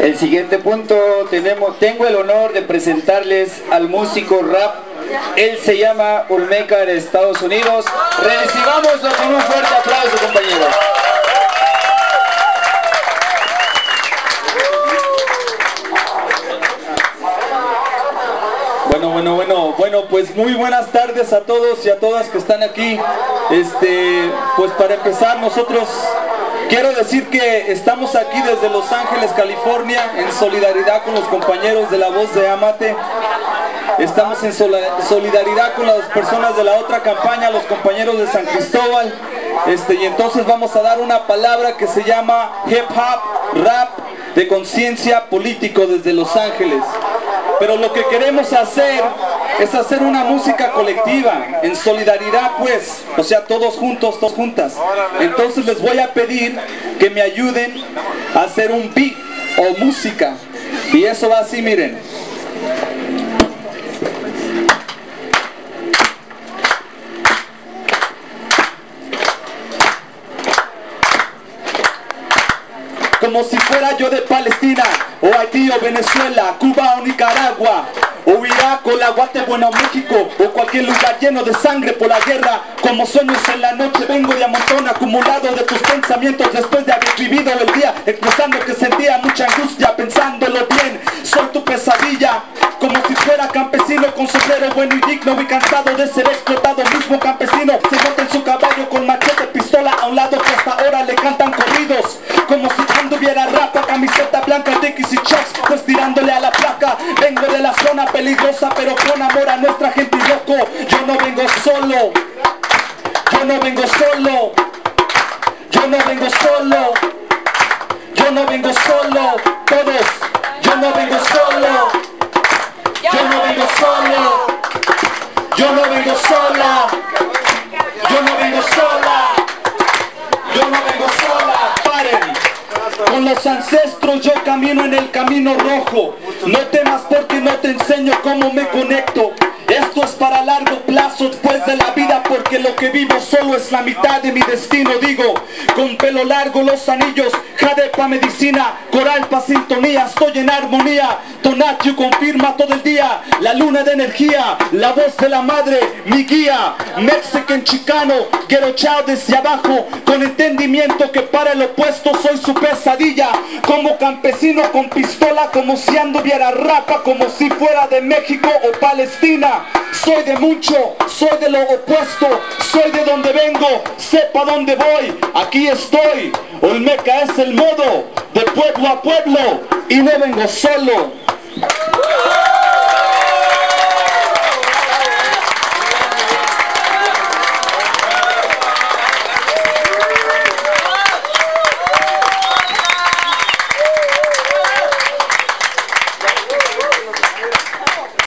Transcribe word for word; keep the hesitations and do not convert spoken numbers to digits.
El siguiente punto, tenemos, tengo el honor de presentarles al músico rap. Él se llama Olmeca de Estados Unidos. Recibámoslo con un fuerte aplauso, compañeros. Bueno, bueno, bueno, bueno, pues muy buenas tardes a todos y a todas que están aquí. Este, pues para empezar, nosotros quiero decir que estamos aquí desde Los Ángeles, California, en solidaridad con los compañeros de La Voz de Amate. Estamos en solidaridad con las personas de la otra campaña, los compañeros de San Cristóbal. Este, y entonces vamos a dar una palabra que se llama hip hop, rap de conciencia político desde Los Ángeles. Pero lo que queremos hacer es hacer una música colectiva, en solidaridad pues, o sea, todos juntos, todos juntas. Entonces les voy a pedir que me ayuden a hacer un beat o música. Y eso va así, miren. Como si fuera yo de Palestina, o Haití, o Venezuela, Cuba o Nicaragua, o Irak, o la Guatemala, México, o cualquier lugar lleno de sangre por la guerra. Como sueños en la noche vengo de amontón acumulado de tus pensamientos después de haber vivido el día, expresando que sentía mucha angustia pensándolo bien. Soy tu pesadilla, como si fuera campesino con sombrero bueno y digno y cansado de ser explotado. Mismo campesino se monta en su caballo con machete, pistola a un lado que hasta ahora le cantan corridos. Como si anduviera rapa, camiseta blanca, dickies y chucks, pues tirándole a la placa. Vengo de la zona peligrosa, pero con amor a nuestra gente y loco. Yo no vengo solo, yo no vengo solo, yo no vengo solo, yo no vengo solo, todos, yo no vengo solo, yo no vengo solo, yo no vengo sola, yo no vengo sola, yo no vengo sola. Paren. Con los ancestros yo camino en el camino rojo. No temas porque no te enseño cómo me conecto. Esto es para largo plazo después de la vida, porque lo que vivo solo es la mitad de mi destino. Digo, con pelo largo los anillos, jade pa' medicina, coral pa' sintonía, estoy en armonía. Tonatio confirma todo el día, la luna de energía, la voz de la madre, mi guía. Mexican chicano, ghetto child desde abajo, con entendimiento que para el opuesto soy su pesadilla. Como campesino con pistola, como si anduviera rapa, como si fuera de México o Palestina. Soy de mucho, soy de lo opuesto, soy de donde vengo, sepa dónde voy, aquí estoy. Olmeca es el modo, de pueblo a pueblo, y no vengo solo.